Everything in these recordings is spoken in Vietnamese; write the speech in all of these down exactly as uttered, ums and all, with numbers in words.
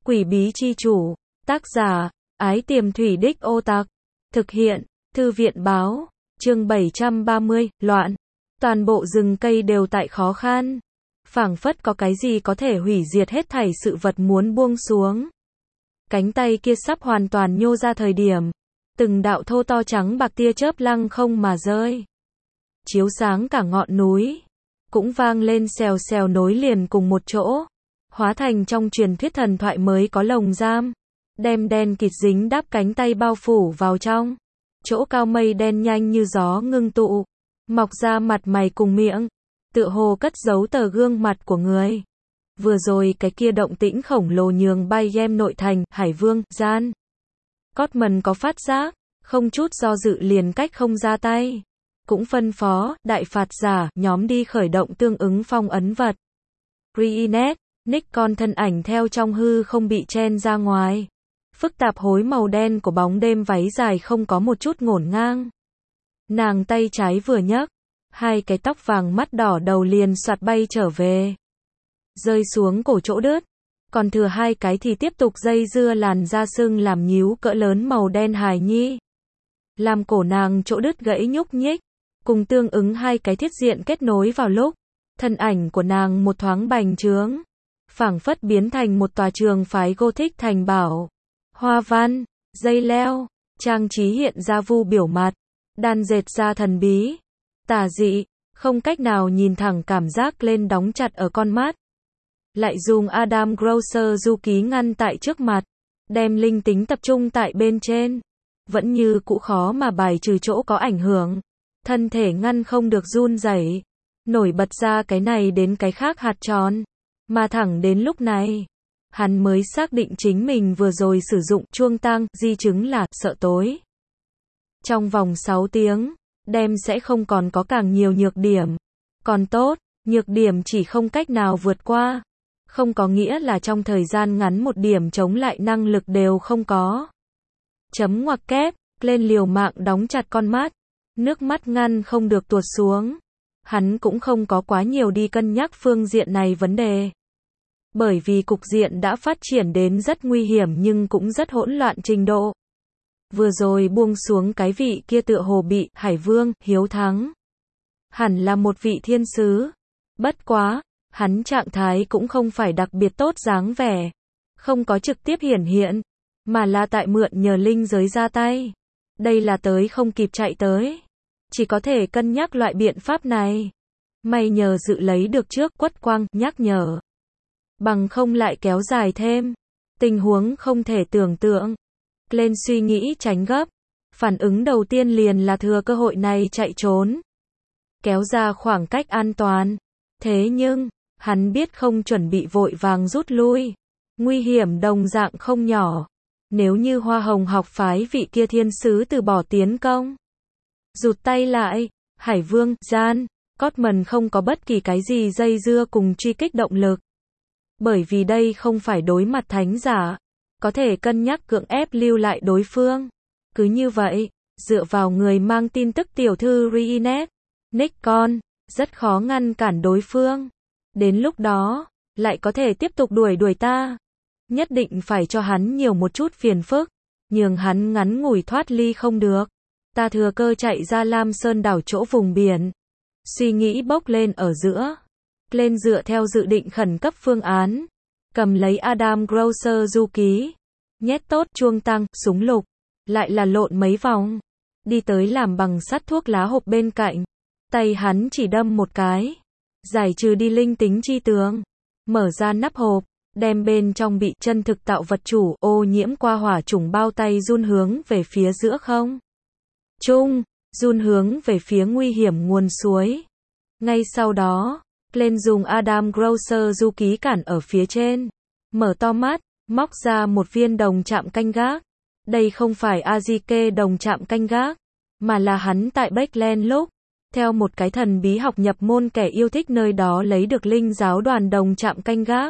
Quỷ bí chi chủ, tác giả, Ái Tiềm Thủy Đích Ô Tặc, thực hiện, Thư viện báo, chương bảy trăm ba mươi, loạn. Toàn bộ rừng cây đều tại khó khăn. Phảng phất có cái gì có thể hủy diệt hết thảy sự vật muốn buông xuống. Cánh tay kia sắp hoàn toàn nhô ra thời điểm, từng đạo thô to trắng bạc tia chớp lăng không mà rơi. Chiếu sáng cả ngọn núi, cũng vang lên xèo xèo nối liền cùng một chỗ, hóa thành trong truyền thuyết thần thoại mới có lồng giam, đem đen kịt dính đáp cánh tay bao phủ vào trong. Chỗ cao mây đen nhanh như gió ngưng tụ, mọc ra mặt mày cùng miệng, tựa hồ cất giấu tờ gương mặt của người. Vừa rồi cái kia động tĩnh khổng lồ nhường bay em nội thành, Hải Vương, Gian. Cotman có phát giác, không chút do dự liền cách không ra tay. Cũng phân phó, đại phạt giả, nhóm đi khởi động tương ứng phong ấn vật. Reenact, Nikon thân ảnh theo trong hư không bị chen ra ngoài. Phức tạp hối màu đen của bóng đêm váy dài không có một chút ngổn ngang. Nàng tay trái vừa nhấc, hai cái tóc vàng mắt đỏ đầu liền soạt bay trở về. Rơi xuống cổ chỗ đứt, còn thừa hai cái thì tiếp tục dây dưa làn da sưng làm nhíu cỡ lớn màu đen hài nhi. Làm cổ nàng chỗ đứt gãy nhúc nhích, cùng tương ứng hai cái thiết diện kết nối vào lúc, thân ảnh của nàng một thoáng bành trướng, phảng phất biến thành một tòa trường phái Gothic thành bảo. Hoa văn, dây leo, trang trí hiện ra vu biểu mặt, đan dệt ra thần bí, tà dị, không cách nào nhìn thẳng cảm giác lên đóng chặt ở con mắt. Lại dùng Adam Grocer du ký ngăn tại trước mặt, đem linh tính tập trung tại bên trên. Vẫn như cũ khó mà bài trừ chỗ có ảnh hưởng. Thân thể ngăn không được run rẩy, nổi bật ra cái này đến cái khác hạt tròn. Mà thẳng đến lúc này, hắn mới xác định chính mình vừa rồi sử dụng chuông tang di chứng là sợ tối. Trong vòng sáu tiếng, đem sẽ không còn có càng nhiều nhược điểm. Còn tốt, nhược điểm chỉ không cách nào vượt qua. Không có nghĩa là trong thời gian ngắn một điểm chống lại năng lực đều không có. Chấm ngoặc kép, lên liều mạng đóng chặt con mắt. Nước mắt ngăn không được tuột xuống. Hắn cũng không có quá nhiều đi cân nhắc phương diện này vấn đề. Bởi vì cục diện đã phát triển đến rất nguy hiểm nhưng cũng rất hỗn loạn trình độ. Vừa rồi buông xuống cái vị kia tựa hồ bị Hải Vương hiếu thắng. Hẳn là một vị thiên sứ. Bất quá, hắn trạng thái cũng không phải đặc biệt tốt dáng vẻ. Không có trực tiếp hiển hiện, mà là tại mượn nhờ linh giới ra tay. Đây là tới không kịp chạy tới. Chỉ có thể cân nhắc loại biện pháp này. May nhờ dự lấy được trước, Quất Quang nhắc nhở. Bằng không lại kéo dài thêm. Tình huống không thể tưởng tượng. Lên suy nghĩ tránh gấp. Phản ứng đầu tiên liền là thừa cơ hội này chạy trốn. Kéo ra khoảng cách an toàn. Thế nhưng, hắn biết không chuẩn bị vội vàng rút lui. Nguy hiểm đồng dạng không nhỏ. Nếu như Hoa Hồng học phái vị kia thiên sứ từ bỏ tiến công. Rụt tay lại, Hải Vương, Gian, Cotman không có bất kỳ cái gì dây dưa cùng truy kích động lực. Bởi vì đây không phải đối mặt thánh giả. Có thể cân nhắc cưỡng ép lưu lại đối phương. Cứ như vậy, dựa vào người mang tin tức tiểu thư Reenact, Nikon, rất khó ngăn cản đối phương. Đến lúc đó, lại có thể tiếp tục đuổi đuổi ta. Nhất định phải cho hắn nhiều một chút phiền phức, nhường hắn ngắn ngủi thoát ly không được. Ta thừa cơ chạy ra Lam Sơn đảo chỗ vùng biển. Suy nghĩ bốc lên ở giữa. Lên dựa theo dự định khẩn cấp phương án. Cầm lấy Adam Grocer du ký. Nhét tốt chuông tăng, súng lục. Lại là lộn mấy vòng. Đi tới làm bằng sắt thuốc lá hộp bên cạnh. Tay hắn chỉ đâm một cái. Giải trừ đi linh tính chi tướng. Mở ra nắp hộp. Đem bên trong bị chân thực tạo vật chủ ô nhiễm qua hỏa trùng bao tay run hướng về phía giữa không. Trung, run hướng về phía nguy hiểm nguồn suối. Ngay sau đó, lên dùng Adam Grocer du ký cản ở phía trên. Mở to mắt, móc ra một viên đồng chạm canh gác. Đây không phải Azike đồng chạm canh gác, mà là hắn tại Backland lúc. Theo một cái thần bí học nhập môn kẻ yêu thích nơi đó lấy được linh giáo đoàn đồng chạm canh gác.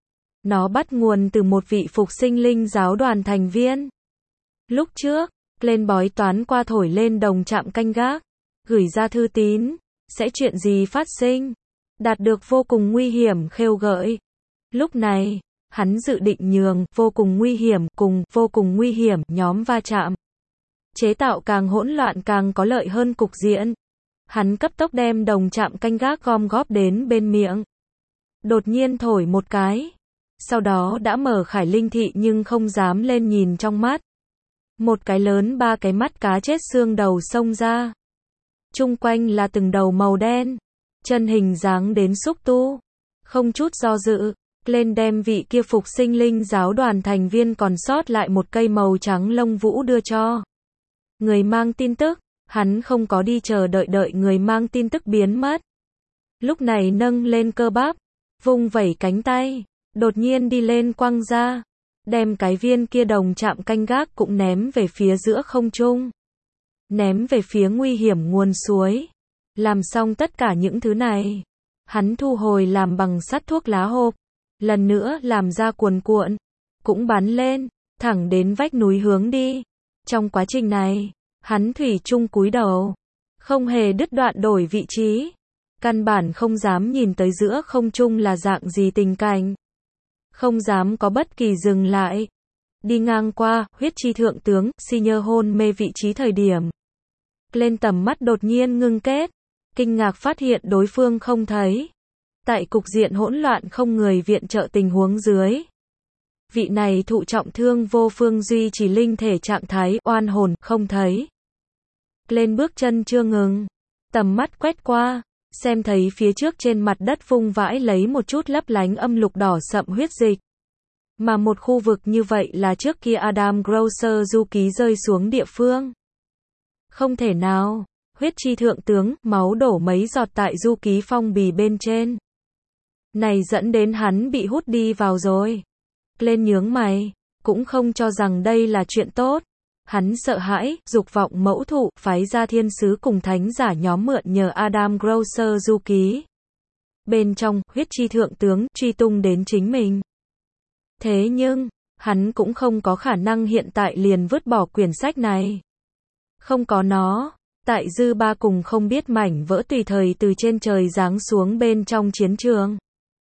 Nó bắt nguồn từ một vị phục sinh linh giáo đoàn thành viên. Lúc trước, lên bói toán qua thổi lên đồng chạm canh gác, gửi ra thư tín, sẽ chuyện gì phát sinh, đạt được vô cùng nguy hiểm khêu gợi. Lúc này, hắn dự định nhường, vô cùng nguy hiểm, cùng, vô cùng nguy hiểm, nhóm va chạm. Chế tạo càng hỗn loạn càng có lợi hơn cục diện. Hắn cấp tốc đem đồng chạm canh gác gom góp đến bên miệng. Đột nhiên thổi một cái. Sau đó đã mở Khải Linh thị nhưng không dám lên nhìn trong mắt. Một cái lớn ba cái mắt cá chết xương đầu xông ra. Chung quanh là từng đầu màu đen. Chân hình dáng đến xúc tu. Không chút do dự, lên đem vị kia phục sinh linh giáo đoàn thành viên còn sót lại một cây màu trắng lông vũ đưa cho. Người mang tin tức, hắn không có đi chờ đợi đợi người mang tin tức biến mất. Lúc này nâng lên cơ bắp, vung vẩy cánh tay, đột nhiên đi lên quăng ra, đem cái viên kia đồng chạm canh gác cũng ném về phía giữa không trung. Ném về phía nguy hiểm nguồn suối. Làm xong tất cả những thứ này, hắn thu hồi làm bằng sắt thuốc lá hộp, lần nữa làm ra cuồn cuộn, cũng bắn lên, thẳng đến vách núi hướng đi. Trong quá trình này, hắn thủy chung cúi đầu, không hề đứt đoạn đổi vị trí, căn bản không dám nhìn tới giữa không trung là dạng gì tình cảnh, không dám có bất kỳ dừng lại. Đi ngang qua, huyết chi thượng tướng, si nhơ hôn mê vị trí thời điểm. Lên tầm mắt đột nhiên ngưng kết, kinh ngạc phát hiện đối phương không thấy. Tại cục diện hỗn loạn không người viện trợ tình huống dưới. Vị này thụ trọng thương vô phương duy trì linh thể trạng thái oan hồn, không thấy. Lên bước chân chưa ngừng. Tầm mắt quét qua, xem thấy phía trước trên mặt đất vung vãi lấy một chút lấp lánh âm lục đỏ sậm huyết dịch. Mà một khu vực như vậy là trước kia Adam Grosser du ký rơi xuống địa phương. Không thể nào, huyết chi thượng tướng, máu đổ mấy giọt tại du ký phong bì bên trên. Này dẫn đến hắn bị hút đi vào rồi. Lên nhướng mày, cũng không cho rằng đây là chuyện tốt. Hắn sợ hãi, dục vọng mẫu thụ, phái ra thiên sứ cùng thánh giả nhóm mượn nhờ Adam Grosser du ký. Bên trong, huyết chi thượng tướng, truy tung đến chính mình. Thế nhưng, hắn cũng không có khả năng hiện tại liền vứt bỏ quyển sách này. Không có nó, tại dư ba cùng không biết mảnh vỡ tùy thời từ trên trời giáng xuống bên trong chiến trường.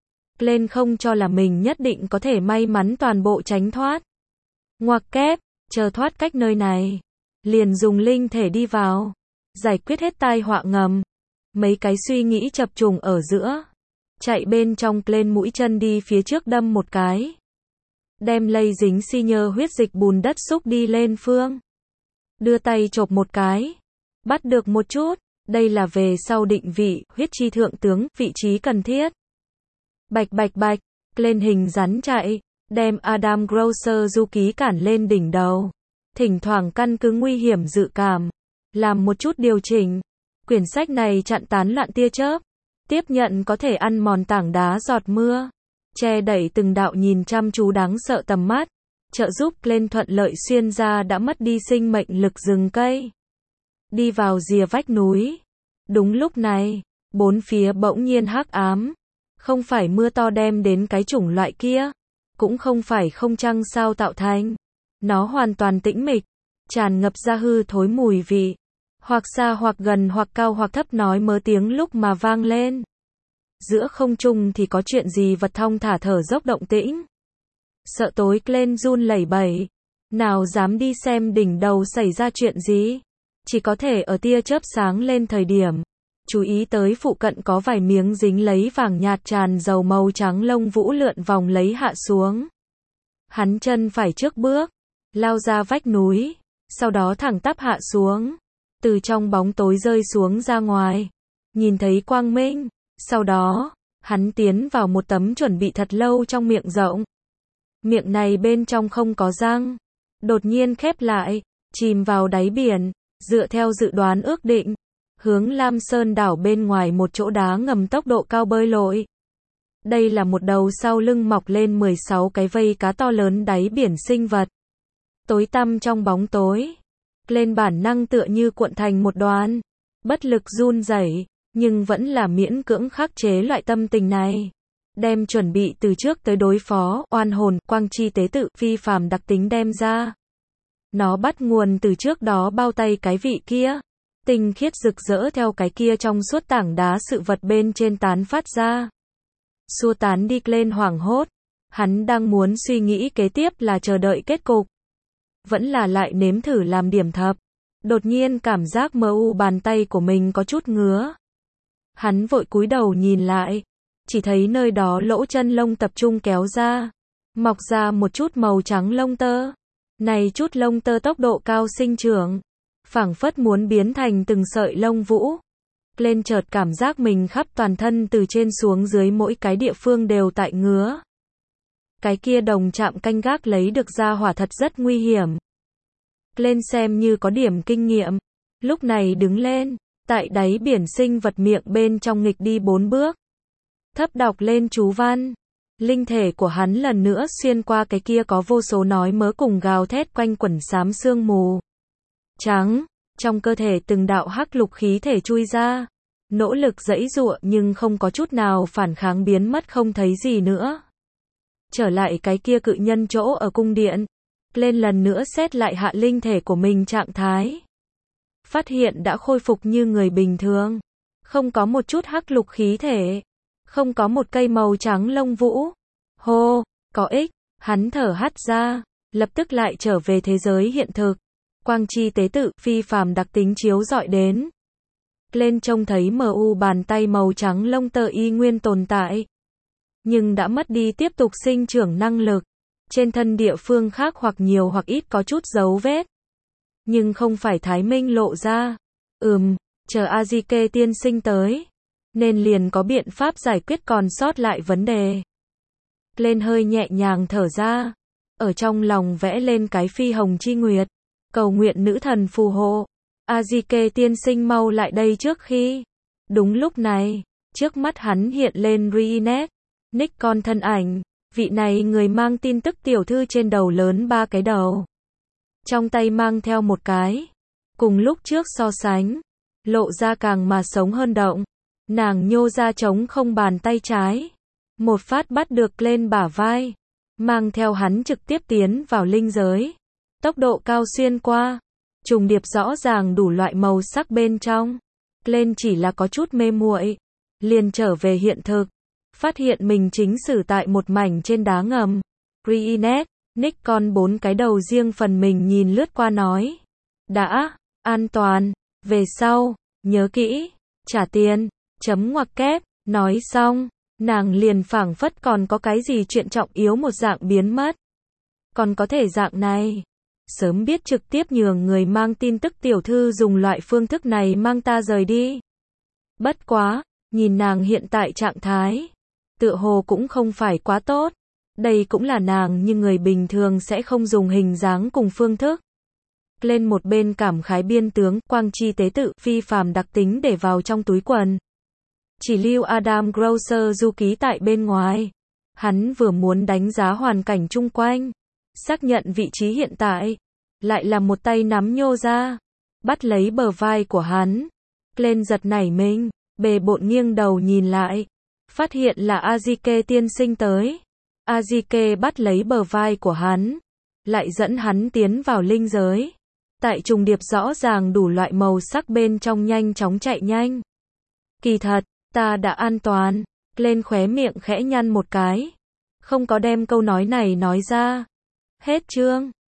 Lên không cho là mình nhất định có thể may mắn toàn bộ tránh thoát. Ngoặc kép, chờ thoát cách nơi này. Liền dùng linh thể đi vào. Giải quyết hết tai họa ngầm. Mấy cái suy nghĩ chập trùng ở giữa. Chạy bên trong lên mũi chân đi phía trước đâm một cái. Đem lây dính si nhơ huyết dịch bùn đất xúc đi lên phương. Đưa tay chộp một cái. Bắt được một chút. Đây là về sau định vị, huyết chi thượng tướng, vị trí cần thiết. Bạch bạch bạch, lên hình rắn chạy, đem Adam Grosser du ký cản lên đỉnh đầu. Thỉnh thoảng căn cứ nguy hiểm dự cảm, làm một chút điều chỉnh. Quyển sách này chặn tán loạn tia chớp, tiếp nhận có thể ăn mòn tảng đá giọt mưa, che đẩy từng đạo nhìn chăm chú đáng sợ tầm mắt, trợ giúp lên thuận lợi xuyên ra đã mất đi sinh mệnh lực rừng cây. Đi vào rìa vách núi. Đúng lúc này, bốn phía bỗng nhiên hắc ám. Không phải mưa to đem đến cái chủng loại kia, cũng không phải không trăng sao tạo thành. Nó hoàn toàn tĩnh mịch, tràn ngập ra hư thối mùi vị. Hoặc xa hoặc gần hoặc cao hoặc thấp nói mớ tiếng lúc mà vang lên. Giữa không trung thì có chuyện gì vật thong thả thở dốc động tĩnh. Sợ tối lên run lẩy bẩy. Nào dám đi xem đỉnh đầu xảy ra chuyện gì. Chỉ có thể ở tia chớp sáng lên thời điểm. Chú ý tới phụ cận có vài miếng dính lấy vàng nhạt tràn dầu màu trắng lông vũ lượn vòng lấy hạ xuống. Hắn chân phải trước bước, lao ra vách núi, sau đó thẳng tắp hạ xuống, từ trong bóng tối rơi xuống ra ngoài, nhìn thấy quang minh, sau đó, hắn tiến vào một tấm chuẩn bị thật lâu trong miệng rộng. Miệng này bên trong không có răng, đột nhiên khép lại, chìm vào đáy biển, dựa theo dự đoán ước định. Hướng Lam Sơn đảo bên ngoài một chỗ đá ngầm tốc độ cao bơi lội. Đây là một đầu sau lưng mọc lên mười sáu cái vây cá to lớn đáy biển sinh vật. Tối tăm trong bóng tối. Lên bản năng tựa như cuộn thành một đoàn. Bất lực run rẩy, nhưng vẫn là miễn cưỡng khắc chế loại tâm tình này. Đem chuẩn bị từ trước tới đối phó, oan hồn, quang chi tế tự, phi phàm đặc tính đem ra. Nó bắt nguồn từ trước đó bao tay cái vị kia. Tinh khiết rực rỡ theo cái kia trong suốt tảng đá sự vật bên trên tán phát ra. Xua tán đi lên hoảng hốt. Hắn đang muốn suy nghĩ kế tiếp là chờ đợi kết cục. Vẫn là lại nếm thử làm điểm thập. Đột nhiên cảm giác mờ u bàn tay của mình có chút ngứa. Hắn vội cúi đầu nhìn lại. Chỉ thấy nơi đó lỗ chân lông tập trung kéo ra. Mọc ra một chút màu trắng lông tơ. Này chút lông tơ tốc độ cao sinh trưởng. Phảng phất muốn biến thành từng sợi lông vũ. Lên chợt cảm giác mình khắp toàn thân từ trên xuống dưới mỗi cái địa phương đều tại ngứa. Cái kia đồng chạm canh gác lấy được ra hỏa thật rất nguy hiểm. Lên xem như có điểm kinh nghiệm. Lúc này đứng lên, tại đáy biển sinh vật miệng bên trong nghịch đi bốn bước. Thấp đọc lên chú văn. Linh thể của hắn lần nữa xuyên qua cái kia có vô số nói mớ cùng gào thét quanh quẩn xám sương mù. Trắng, trong cơ thể từng đạo hắc lục khí thể chui ra. Nỗ lực giãy giụa nhưng không có chút nào phản kháng biến mất không thấy gì nữa. Trở lại cái kia cự nhân chỗ ở cung điện. Lên lần nữa xét lại hạ linh thể của mình trạng thái. Phát hiện đã khôi phục như người bình thường. Không có một chút hắc lục khí thể. Không có một cây màu trắng lông vũ. Hô, có ích. Hắn thở hắt ra. Lập tức lại trở về thế giới hiện thực. Quang chi tế tự phi phàm đặc tính chiếu rọi đến. Lên trông thấy mờ u bàn tay màu trắng lông tơ y nguyên tồn tại. Nhưng đã mất đi tiếp tục sinh trưởng năng lực. Trên thân địa phương khác hoặc nhiều hoặc ít có chút dấu vết. Nhưng không phải Thái Minh lộ ra. Ừm, chờ Azike tiên sinh tới. Nên liền có biện pháp giải quyết còn sót lại vấn đề. Lên hơi nhẹ nhàng thở ra. Ở trong lòng vẽ lên cái phi hồng chi nguyệt. Cầu nguyện nữ thần phù hộ. Azike tiên sinh mau lại đây trước khi. Đúng lúc này, trước mắt hắn hiện lên Riinet, Nick con thân ảnh. Vị này người mang tin tức tiểu thư trên đầu lớn ba cái đầu. Trong tay mang theo một cái. Cùng lúc trước so sánh. Lộ ra càng mà sống hơn động. Nàng nhô ra trống không bàn tay trái. Một phát bắt được lên bả vai. Mang theo hắn trực tiếp tiến vào linh giới. Tốc độ cao xuyên qua. Trùng điệp rõ ràng đủ loại màu sắc bên trong. Lên chỉ là có chút mê muội. Liền trở về hiện thực. Phát hiện mình chính xử tại một mảnh trên đá ngầm. Riinet, Nick con bốn cái đầu riêng phần mình nhìn lướt qua nói. Đã, an toàn, về sau, nhớ kỹ, trả tiền, chấm ngoặc kép, nói xong, nàng liền phảng phất còn có cái gì chuyện trọng yếu một dạng biến mất. Còn có thể dạng này. Sớm biết trực tiếp nhường người mang tin tức tiểu thư dùng loại phương thức này mang ta rời đi. Bất quá, nhìn nàng hiện tại trạng thái. Tựa hồ cũng không phải quá tốt. Đây cũng là nàng như người bình thường sẽ không dùng hình dáng cùng phương thức. Lên một bên cảm khái biên tướng, quang chi tế tự, phi phàm đặc tính để vào trong túi quần. Chỉ lưu Adam Grosser du ký tại bên ngoài. Hắn vừa muốn đánh giá hoàn cảnh chung quanh. Xác nhận vị trí hiện tại. Lại là một tay nắm nhô ra. Bắt lấy bờ vai của hắn. Lên giật nảy mình. Bề bộn nghiêng đầu nhìn lại. Phát hiện là Azike tiên sinh tới. Azike bắt lấy bờ vai của hắn. Lại dẫn hắn tiến vào linh giới. Tại trùng điệp rõ ràng đủ loại màu sắc bên trong nhanh chóng chạy nhanh. Kỳ thật, ta đã an toàn. Lên khóe miệng khẽ nhăn một cái. Không có đem câu nói này nói ra. Hết chương.